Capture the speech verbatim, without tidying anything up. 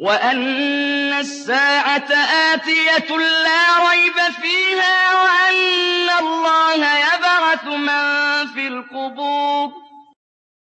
وَأَنَّ السَّاعَةَ آتِيَةٌ لَّا رَيْبَ فِيهَا وَأَنَّ اللَّهَ يَبْعَثُ مَن فِي الْقُبُورِ